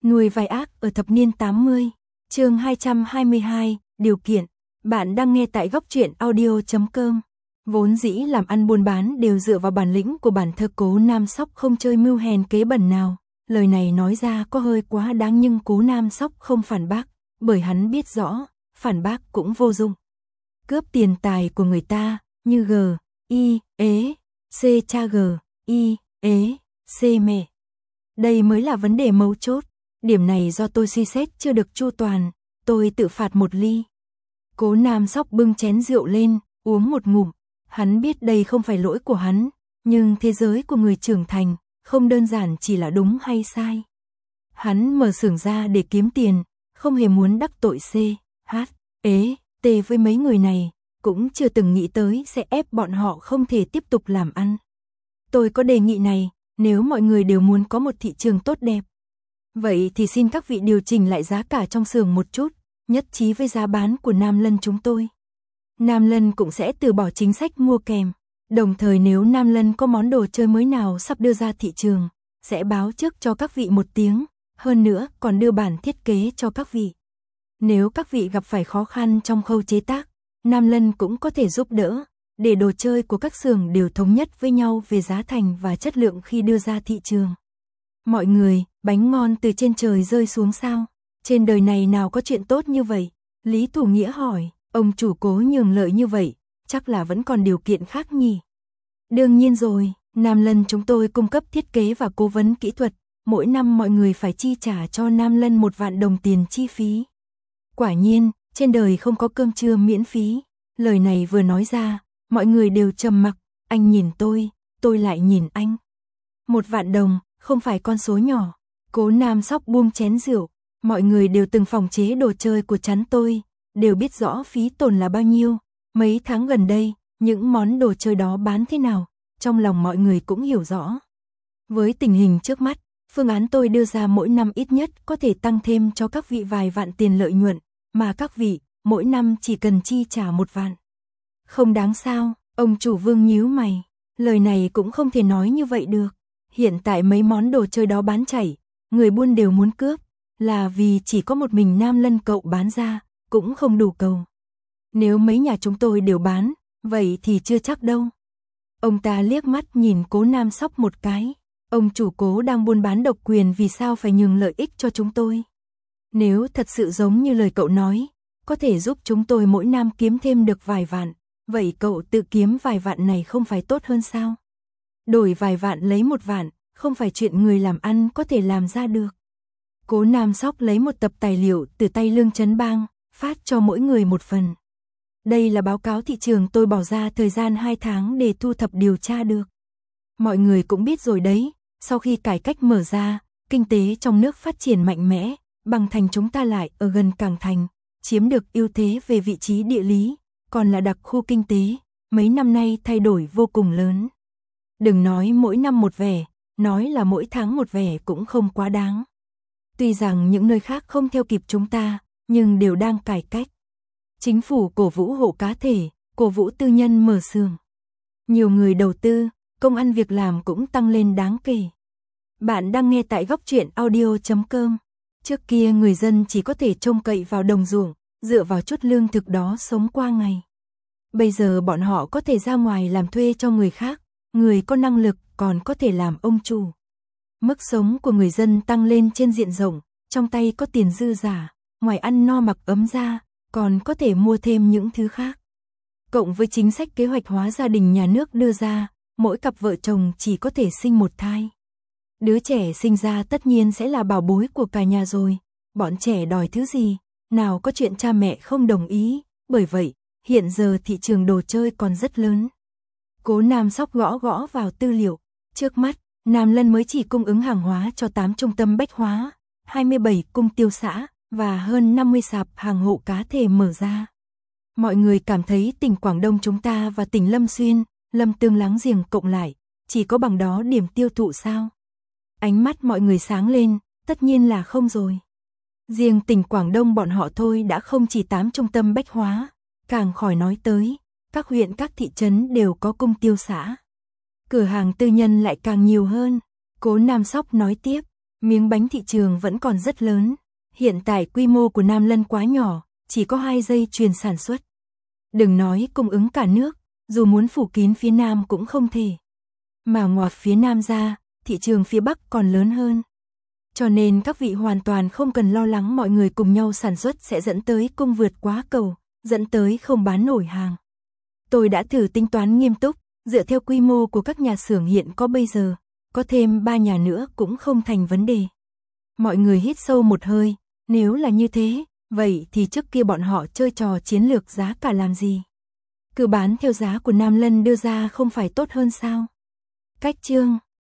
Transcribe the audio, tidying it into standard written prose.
Nuôi vai ác ở thập niên 80, chương 222, điều kiện. Bạn đang nghe tại góc truyện audio.com. Vốn dĩ làm ăn buôn bán đều dựa vào bản lĩnh của bản thơ Cố Nam Sóc không chơi mưu hèn kế bẩn nào. Lời này nói ra có hơi quá đáng nhưng Cố Nam Sóc không phản bác, bởi hắn biết rõ, phản bác cũng vô dụng. Cướp tiền tài của người ta, như G, I, ế, C cha G, I, ế, C mẹ. Đây mới là vấn đề mấu chốt. Điểm này do tôi suy xét chưa được chu toàn, tôi tự phạt một ly. Cố Nam Sóc bưng chén rượu lên, uống một ngụm. Hắn biết đây không phải lỗi của hắn, nhưng thế giới của người trưởng thành, không đơn giản chỉ là đúng hay sai. Hắn mở xưởng ra để kiếm tiền, không hề muốn đắc tội C, H, ế, T với mấy người này, cũng chưa từng nghĩ tới sẽ ép bọn họ không thể tiếp tục làm ăn. Tôi có đề nghị này, nếu mọi người đều muốn có một thị trường tốt đẹp, vậy thì xin các vị điều chỉnh lại giá cả trong xưởng một chút, nhất trí với giá bán của Nam Lân chúng tôi. Nam Lân cũng sẽ từ bỏ chính sách mua kèm, đồng thời nếu Nam Lân có món đồ chơi mới nào sắp đưa ra thị trường, sẽ báo trước cho các vị một tiếng, hơn nữa còn đưa bản thiết kế cho các vị. Nếu các vị gặp phải khó khăn trong khâu chế tác, Nam Lân cũng có thể giúp đỡ, để đồ chơi của các xưởng đều thống nhất với nhau về giá thành và chất lượng khi đưa ra thị trường. Mọi người, bánh ngon từ trên trời rơi xuống sao? Trên đời này nào có chuyện tốt như vậy? Lý Thủ Nghĩa hỏi, ông chủ Cố nhường lợi như vậy, chắc là vẫn còn điều kiện khác nhỉ? Đương nhiên rồi, Nam Lân chúng tôi cung cấp thiết kế và cố vấn kỹ thuật, mỗi năm mọi người phải chi trả cho Nam Lân 1 vạn đồng tiền chi phí. Quả nhiên, trên đời không có cơm trưa miễn phí. Lời này vừa nói ra, mọi người đều trầm mặc, anh nhìn tôi lại nhìn anh. 1 vạn đồng, không phải con số nhỏ. Cố Nam Sóc buông chén rượu, mọi người đều từng phòng chế đồ chơi của chắn tôi, đều biết rõ phí tổn là bao nhiêu. Mấy tháng gần đây, những món đồ chơi đó bán thế nào, trong lòng mọi người cũng hiểu rõ. Với tình hình trước mắt, phương án tôi đưa ra mỗi năm ít nhất có thể tăng thêm cho các vị vài vạn tiền lợi nhuận, mà các vị, mỗi năm chỉ cần chi trả 1 vạn. Không đáng sao, ông chủ Vương nhíu mày, lời này cũng không thể nói như vậy được. Hiện tại mấy món đồ chơi đó bán chảy, người buôn đều muốn cướp, là vì chỉ có một mình Nam Lân cậu bán ra, cũng không đủ cầu. Nếu mấy nhà chúng tôi đều bán, vậy thì chưa chắc đâu. Ông ta liếc mắt nhìn Cố Nam Sóc một cái, ông chủ Cố đang buôn bán độc quyền vì sao phải nhường lợi ích cho chúng tôi. Nếu thật sự giống như lời cậu nói, có thể giúp chúng tôi mỗi năm kiếm thêm được vài vạn, vậy cậu tự kiếm vài vạn này không phải tốt hơn sao? Đổi vài vạn lấy 1 vạn, không phải chuyện người làm ăn có thể làm ra được. Cố Nam Sóc lấy một tập tài liệu từ tay Lương Chấn Bang, phát cho mỗi người một phần. Đây là báo cáo thị trường tôi bỏ ra thời gian 2 tháng để thu thập điều tra được. Mọi người cũng biết rồi đấy, sau khi cải cách mở ra, kinh tế trong nước phát triển mạnh mẽ, Bằng Thành chúng ta lại ở gần Cảng Thành, chiếm được ưu thế về vị trí địa lý, còn là đặc khu kinh tế, mấy năm nay thay đổi vô cùng lớn. Đừng nói mỗi năm một vẻ, nói là mỗi tháng một vẻ cũng không quá đáng. Tuy rằng những nơi khác không theo kịp chúng ta, nhưng đều đang cải cách. Chính phủ cổ vũ hộ cá thể, cổ vũ tư nhân mở xưởng. Nhiều người đầu tư, công ăn việc làm cũng tăng lên đáng kể. Bạn đang nghe tại góc truyện audio.com. Trước kia người dân chỉ có thể trông cậy vào đồng ruộng, dựa vào chút lương thực đó sống qua ngày. Bây giờ bọn họ có thể ra ngoài làm thuê cho người khác, người có năng lực còn có thể làm ông chủ. Mức sống của người dân tăng lên trên diện rộng, trong tay có tiền dư giả, ngoài ăn no mặc ấm ra, còn có thể mua thêm những thứ khác. Cộng với chính sách kế hoạch hóa gia đình nhà nước đưa ra, mỗi cặp vợ chồng chỉ có thể sinh 1 thai. Đứa trẻ sinh ra tất nhiên sẽ là bảo bối của cả nhà rồi, bọn trẻ đòi thứ gì, nào có chuyện cha mẹ không đồng ý, bởi vậy, hiện giờ thị trường đồ chơi còn rất lớn. Cố Nam Sóc gõ vào tư liệu, trước mắt, Nam Lân mới chỉ cung ứng hàng hóa cho 8 trung tâm bách hóa, 27 cung tiêu xã, và hơn 50 sạp hàng hộ cá thể mở ra. Mọi người cảm thấy tỉnh Quảng Đông chúng ta và tỉnh Lâm Xuyên, Lâm Tương láng giềng cộng lại, chỉ có bằng đó điểm tiêu thụ sao? Ánh mắt mọi người sáng lên, tất nhiên là không rồi. Riêng tỉnh Quảng Đông bọn họ thôi đã không chỉ 8 trung tâm bách hóa, càng khỏi nói tới, các huyện các thị trấn đều có cung tiêu xã. Cửa hàng tư nhân lại càng nhiều hơn. Cố Nam Sóc nói tiếp, Miếng bánh thị trường vẫn còn rất lớn. Hiện tại quy mô của Nam Lân quá nhỏ, chỉ có 2 dây chuyền sản xuất. Đừng nói cung ứng cả nước, dù muốn phủ kín phía Nam cũng không thể. Mà ngoài phía Nam ra, thị trường phía Bắc còn lớn hơn. Cho nên các vị hoàn toàn không cần lo lắng mọi người cùng nhau sản xuất sẽ dẫn tới cung vượt quá cầu, dẫn tới không bán nổi hàng. Tôi đã thử tính toán nghiêm túc, dựa theo quy mô của các nhà xưởng hiện có bây giờ, có thêm 3 nhà nữa cũng không thành vấn đề. Mọi người hít sâu một hơi, nếu là như thế, vậy thì trước kia bọn họ chơi trò chiến lược giá cả làm gì? Cứ bán theo giá của Nam Lân đưa ra không phải tốt hơn sao? Cách chương